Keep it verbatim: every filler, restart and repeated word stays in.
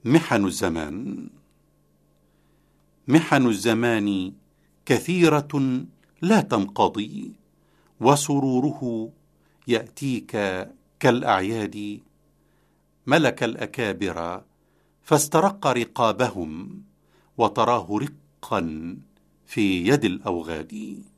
محن الزمان. محن الزمان كثيرة لا تنقضي، وسروره يأتيك كالأعياد. ملك الأكابر فاسترق رقابهم، وتراه رقا في يد الأوغاد.